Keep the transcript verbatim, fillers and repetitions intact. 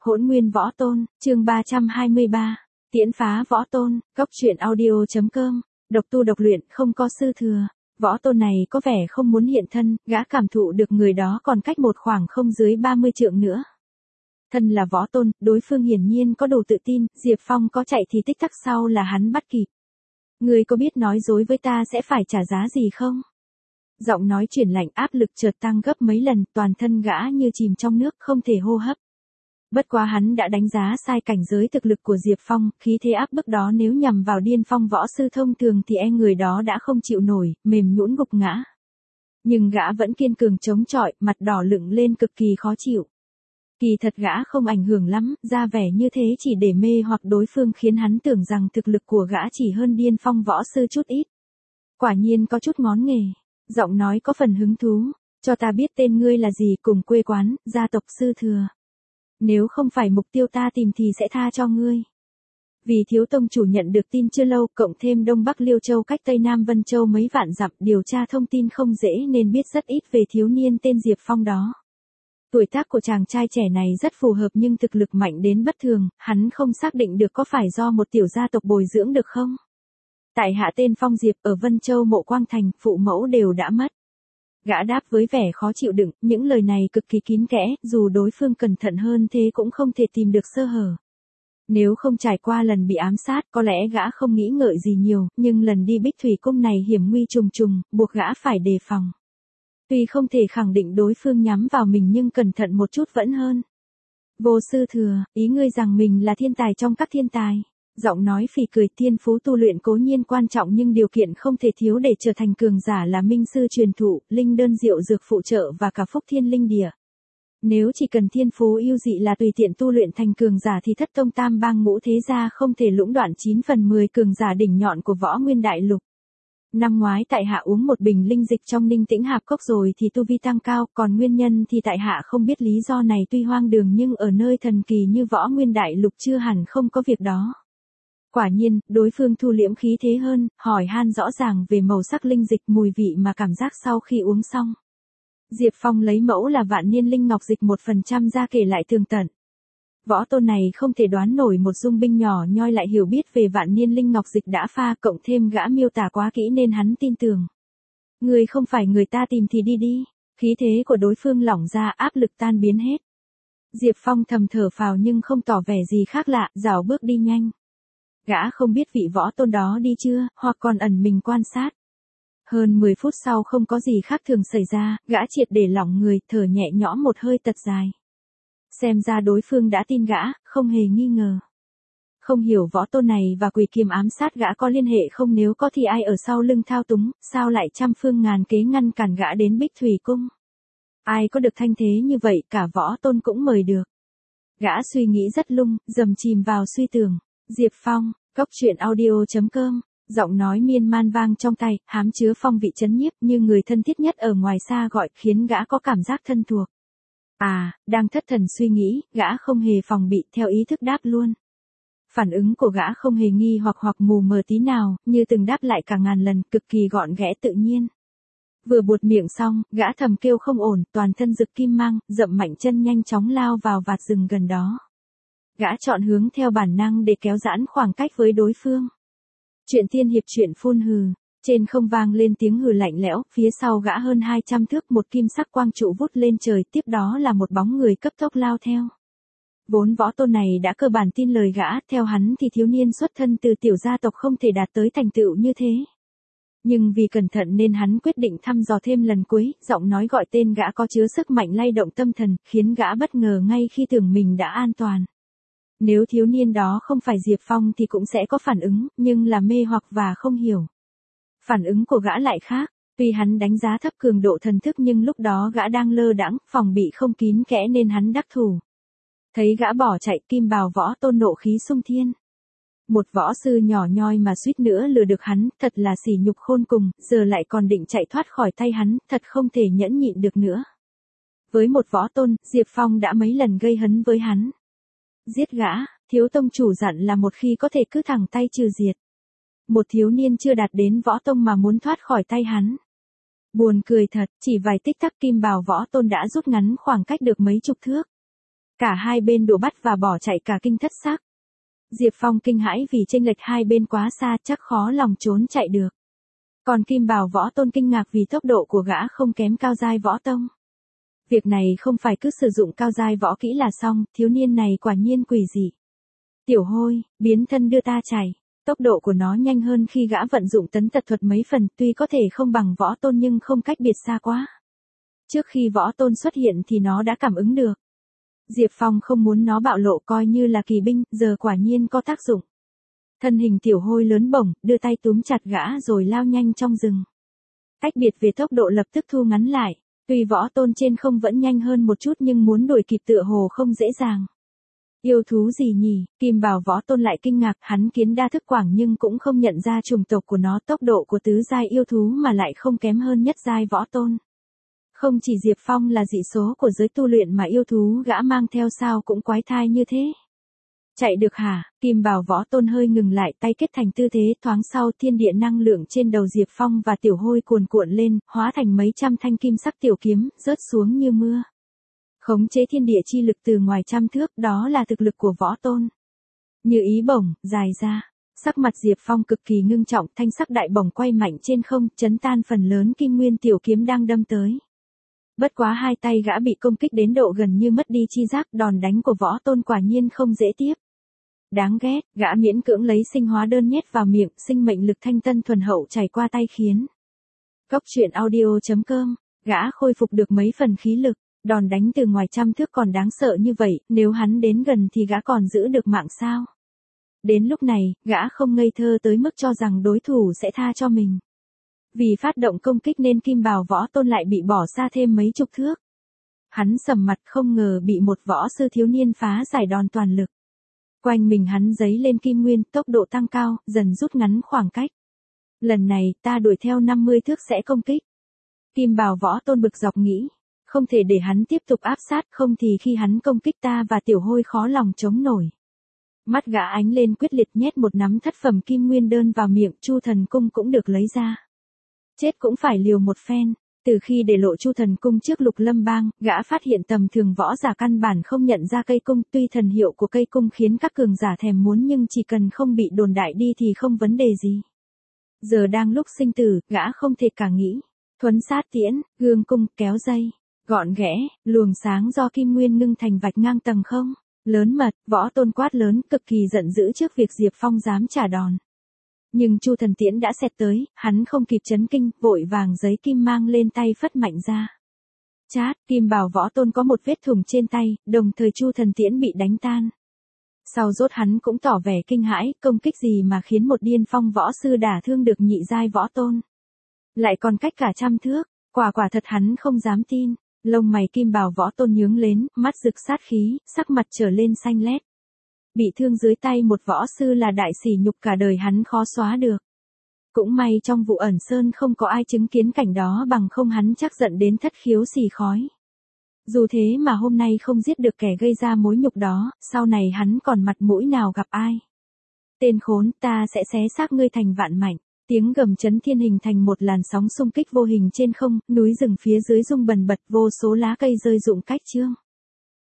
Hỗn nguyên võ tôn, chương ba trăm hai mươi ba, tiễn phá võ tôn, góc truyện audio.com, độc tu độc luyện không có sư thừa. Võ tôn này có vẻ không muốn hiện thân, gã cảm thụ được người đó còn cách một khoảng không dưới ba mươi trượng nữa. Thân là võ tôn, đối phương hiển nhiên có đủ tự tin, Diệp Phong có chạy thì tích tắc sau là hắn bắt kịp. Ngươi có biết nói dối với ta sẽ phải trả giá gì không? Giọng nói chuyển lạnh, áp lực chợt tăng gấp mấy lần, toàn thân gã như chìm trong nước, không thể hô hấp. Bất quá hắn đã đánh giá sai cảnh giới thực lực của Diệp Phong, khí thế áp bức đó nếu nhằm vào điên phong võ sư thông thường thì e người đó đã không chịu nổi, mềm nhũn gục ngã. Nhưng gã vẫn kiên cường chống chọi, mặt đỏ lựng lên cực kỳ khó chịu. Kỳ thật gã không ảnh hưởng lắm, ra vẻ như thế chỉ để mê hoặc đối phương khiến hắn tưởng rằng thực lực của gã chỉ hơn điên phong võ sư chút ít. Quả nhiên có chút ngón nghề, giọng nói có phần hứng thú, cho ta biết tên ngươi là gì cùng quê quán, gia tộc sư thừa. Nếu không phải mục tiêu ta tìm thì sẽ tha cho ngươi. Vì thiếu tông chủ nhận được tin chưa lâu, cộng thêm Đông Bắc Liêu Châu cách Tây Nam Vân Châu mấy vạn dặm, điều tra thông tin không dễ nên biết rất ít về thiếu niên tên Diệp Phong đó. Tuổi tác của chàng trai trẻ này rất phù hợp nhưng thực lực mạnh đến bất thường, hắn không xác định được có phải do một tiểu gia tộc bồi dưỡng được không. Tại hạ tên Phong Diệp ở Vân Châu Mộ Quang Thành, phụ mẫu đều đã mất. Gã đáp với vẻ khó chịu đựng, những lời này cực kỳ kín kẽ, dù đối phương cẩn thận hơn thế cũng không thể tìm được sơ hở. Nếu không trải qua lần bị ám sát, có lẽ gã không nghĩ ngợi gì nhiều, nhưng lần đi Bích Thủy Cung này hiểm nguy trùng trùng, buộc gã phải đề phòng. Tuy không thể khẳng định đối phương nhắm vào mình nhưng cẩn thận một chút vẫn hơn. Vô sư thừa, ý ngươi rằng mình là thiên tài trong các thiên tài. Giọng nói phì cười, thiên phú tu luyện cố nhiên quan trọng nhưng điều kiện không thể thiếu để trở thành cường giả là minh sư truyền thụ, linh đơn diệu dược phụ trợ và cả phúc thiên linh địa. Nếu chỉ cần thiên phú yêu dị là tùy tiện tu luyện thành cường giả thì thất tông tam bang ngũ thế gia không thể lũng đoạn chín phần mười cường giả đỉnh nhọn của võ nguyên đại lục. Năm ngoái tại hạ uống một bình linh dịch trong Ninh Tĩnh Hạp Cốc rồi thì tu vi tăng cao, còn nguyên nhân thì tại hạ không biết, lý do này tuy hoang đường nhưng ở nơi thần kỳ như võ nguyên đại lục chưa hẳn không có việc đó. Quả nhiên, đối phương thu liễm khí thế hơn, hỏi han rõ ràng về màu sắc linh dịch, mùi vị mà cảm giác sau khi uống xong. Diệp Phong lấy mẫu là vạn niên linh ngọc dịch một phần trăm ra kể lại tường tận. Võ tôn này không thể đoán nổi một dung binh nhỏ nhoi lại hiểu biết về vạn niên linh ngọc dịch đã pha, cộng thêm gã miêu tả quá kỹ nên hắn tin tưởng. Người không phải người ta tìm thì đi đi, khí thế của đối phương lỏng ra, áp lực tan biến hết. Diệp Phong thầm thở phào nhưng không tỏ vẻ gì khác lạ, rảo bước đi nhanh. Gã không biết vị võ tôn đó đi chưa, hoặc còn ẩn mình quan sát. Hơn mười phút sau không có gì khác thường xảy ra, gã triệt để lỏng người, thở nhẹ nhõm một hơi thật dài. Xem ra đối phương đã tin gã, không hề nghi ngờ. Không hiểu võ tôn này và quỷ kiềm ám sát gã có liên hệ không, nếu có thì ai ở sau lưng thao túng, sao lại trăm phương ngàn kế ngăn cản gã đến Bích Thủy Cung. Ai có được thanh thế như vậy, cả võ tôn cũng mời được. Gã suy nghĩ rất lung, dầm chìm vào suy tưởng. Diệp Phong, góc truyện audio.com, giọng nói miên man vang trong tay, hám chứa phong vị trấn nhiếp như người thân thiết nhất ở ngoài xa gọi, khiến gã có cảm giác thân thuộc. À, đang thất thần suy nghĩ, gã không hề phòng bị, theo ý thức đáp luôn. Phản ứng của gã không hề nghi hoặc hoặc mù mờ tí nào, như từng đáp lại cả ngàn lần, cực kỳ gọn ghẽ tự nhiên. Vừa buột miệng xong, gã thầm kêu không ổn, toàn thân rực kim mang, dậm mạnh chân nhanh chóng lao vào vạt rừng gần đó. Gã chọn hướng theo bản năng để kéo giãn khoảng cách với đối phương. Chuyện tiên hiệp chuyện phun hừ, trên không vang lên tiếng hừ lạnh lẽo, phía sau gã hơn hai trăm thước một kim sắc quang trụ vút lên trời, tiếp đó là một bóng người cấp tốc lao theo. Vốn võ tôn này đã cơ bản tin lời gã, theo hắn thì thiếu niên xuất thân từ tiểu gia tộc không thể đạt tới thành tựu như thế. Nhưng vì cẩn thận nên hắn quyết định thăm dò thêm lần cuối, giọng nói gọi tên gã có chứa sức mạnh lay động tâm thần, khiến gã bất ngờ ngay khi tưởng mình đã an toàn. Nếu thiếu niên đó không phải Diệp Phong thì cũng sẽ có phản ứng, nhưng là mê hoặc và không hiểu. Phản ứng của gã lại khác, tuy hắn đánh giá thấp cường độ thần thức nhưng lúc đó gã đang lơ đãng, phòng bị không kín kẽ nên hắn đắc thủ. Thấy gã bỏ chạy, kim bào võ tôn nộ khí xung thiên. Một võ sư nhỏ nhoi mà suýt nữa lừa được hắn, thật là sỉ nhục khôn cùng, giờ lại còn định chạy thoát khỏi tay hắn, thật không thể nhẫn nhịn được nữa. Với một võ tôn, Diệp Phong đã mấy lần gây hấn với hắn. Giết gã, thiếu tông chủ dặn là một khi có thể cứ thẳng tay trừ diệt. Một thiếu niên chưa đạt đến võ tông mà muốn thoát khỏi tay hắn. Buồn cười thật, chỉ vài tích tắc kim bào võ tôn đã rút ngắn khoảng cách được mấy chục thước. Cả hai bên đổ bắt và bỏ chạy cả kinh thất sắc. Diệp Phong kinh hãi vì chênh lệch hai bên quá xa, chắc khó lòng trốn chạy được. Còn Kim Bảo Võ Tôn kinh ngạc vì tốc độ của gã không kém Cao Giai Võ Tông. Việc này không phải cứ sử dụng cao giai võ kỹ là xong, thiếu niên này quả nhiên quỷ dị. Tiểu Hôi, biến thân đưa ta chạy. Tốc độ của nó nhanh hơn khi gã vận dụng tấn tật thuật mấy phần, tuy có thể không bằng Võ Tôn nhưng không cách biệt xa quá. Trước khi Võ Tôn xuất hiện thì nó đã cảm ứng được. Diệp Phong không muốn nó bạo lộ, coi như là kỳ binh, giờ quả nhiên có tác dụng. Thân hình Tiểu Hôi lớn bổng, đưa tay túm chặt gã rồi lao nhanh trong rừng. Cách biệt về tốc độ lập tức thu ngắn lại. Tuy Võ Tôn trên không vẫn nhanh hơn một chút nhưng muốn đuổi kịp tựa hồ không dễ dàng. Yêu thú gì nhỉ? Kim Bảo Võ Tôn lại kinh ngạc, hắn kiến đa thức quảng nhưng cũng không nhận ra chủng tộc của nó, tốc độ của tứ giai yêu thú mà lại không kém hơn nhất giai Võ Tôn. Không chỉ Diệp Phong là dị số của giới tu luyện mà yêu thú gã mang theo sao cũng quái thai như thế. Chạy được hả? Kim Bảo Võ Tôn hơi ngừng lại, tay kết thành tư thế, thoáng sau thiên địa năng lượng trên đầu Diệp Phong và Tiểu Hôi cuồn cuộn lên, hóa thành mấy trăm thanh kim sắc tiểu kiếm, rớt xuống như mưa. Khống chế thiên địa chi lực từ ngoài trăm thước, đó là thực lực của Võ Tôn. Như ý bổng, dài ra. Sắc mặt Diệp Phong cực kỳ ngưng trọng, thanh sắc đại bổng quay mạnh trên không, chấn tan phần lớn kim nguyên tiểu kiếm đang đâm tới. Bất quá hai tay gã bị công kích đến độ gần như mất đi chi giác, đòn đánh của Võ Tôn quả nhiên không dễ tiếp. Đáng ghét, gã miễn cưỡng lấy sinh hóa đơn nhét vào miệng, sinh mệnh lực thanh tân thuần hậu chảy qua tay khiến. Cốc truyện audio chấm com, gã khôi phục được mấy phần khí lực, đòn đánh từ ngoài trăm thước còn đáng sợ như vậy, nếu hắn đến gần thì gã còn giữ được mạng sao? Đến lúc này, gã không ngây thơ tới mức cho rằng đối thủ sẽ tha cho mình. Vì phát động công kích nên Kim Bảo Võ Tôn lại bị bỏ xa thêm mấy chục thước. Hắn sầm mặt không ngờ bị một võ sư thiếu niên phá giải đòn toàn lực. Quanh mình hắn giấy lên kim nguyên, tốc độ tăng cao, dần rút ngắn khoảng cách. Lần này, ta đuổi theo năm mươi thước sẽ công kích. Kim Bảo Võ Tôn bực dọc nghĩ, không thể để hắn tiếp tục áp sát, không thì khi hắn công kích ta và Tiểu Hôi khó lòng chống nổi. Mắt gã ánh lên quyết liệt, nhét một nắm thất phẩm kim nguyên đơn vào miệng, Chu Thần Cung cũng được lấy ra. Chết cũng phải liều một phen. Từ khi để lộ Chu Thần Cung trước Lục Lâm Bang, gã phát hiện tầm thường võ giả căn bản không nhận ra cây cung, tuy thần hiệu của cây cung khiến các cường giả thèm muốn nhưng chỉ cần không bị đồn đại đi thì không vấn đề gì. Giờ đang lúc sinh tử, gã không thể cả nghĩ. Thuấn sát tiễn, gương cung, kéo dây, gọn ghẽ, luồng sáng do kim nguyên ngưng thành vạch ngang tầng không. Lớn mật, Võ Tôn quát lớn, cực kỳ giận dữ trước việc Diệp Phong dám trả đòn. Nhưng Chu Thần Tiễn đã xẹt tới, hắn không kịp chấn kinh, vội vàng giấy kim mang lên tay phất mạnh ra. Chát, Kim Bảo Võ Tôn có một vết thủng trên tay, đồng thời Chu Thần Tiễn bị đánh tan. Sau rốt hắn cũng tỏ vẻ kinh hãi, công kích gì mà khiến một điên phong võ sư đả thương được nhị giai Võ Tôn. Lại còn cách cả trăm thước, quả quả thật hắn không dám tin. Lông mày Kim Bảo Võ Tôn nhướng lên, mắt rực sát khí, sắc mặt trở lên xanh lét. Bị thương dưới tay một võ sư là đại sỉ nhục cả đời hắn khó xóa được. Cũng may trong vụ ẩn sơn không có ai chứng kiến cảnh đó, bằng không hắn chắc giận đến thất khiếu xì khói. Dù thế mà hôm nay không giết được kẻ gây ra mối nhục đó, sau này hắn còn mặt mũi nào gặp ai. Tên khốn, ta sẽ xé xác ngươi thành vạn mảnh. Tiếng gầm chấn thiên hình thành một làn sóng xung kích vô hình trên không, núi rừng phía dưới rung bần bật, vô số lá cây rơi rụng cách chương.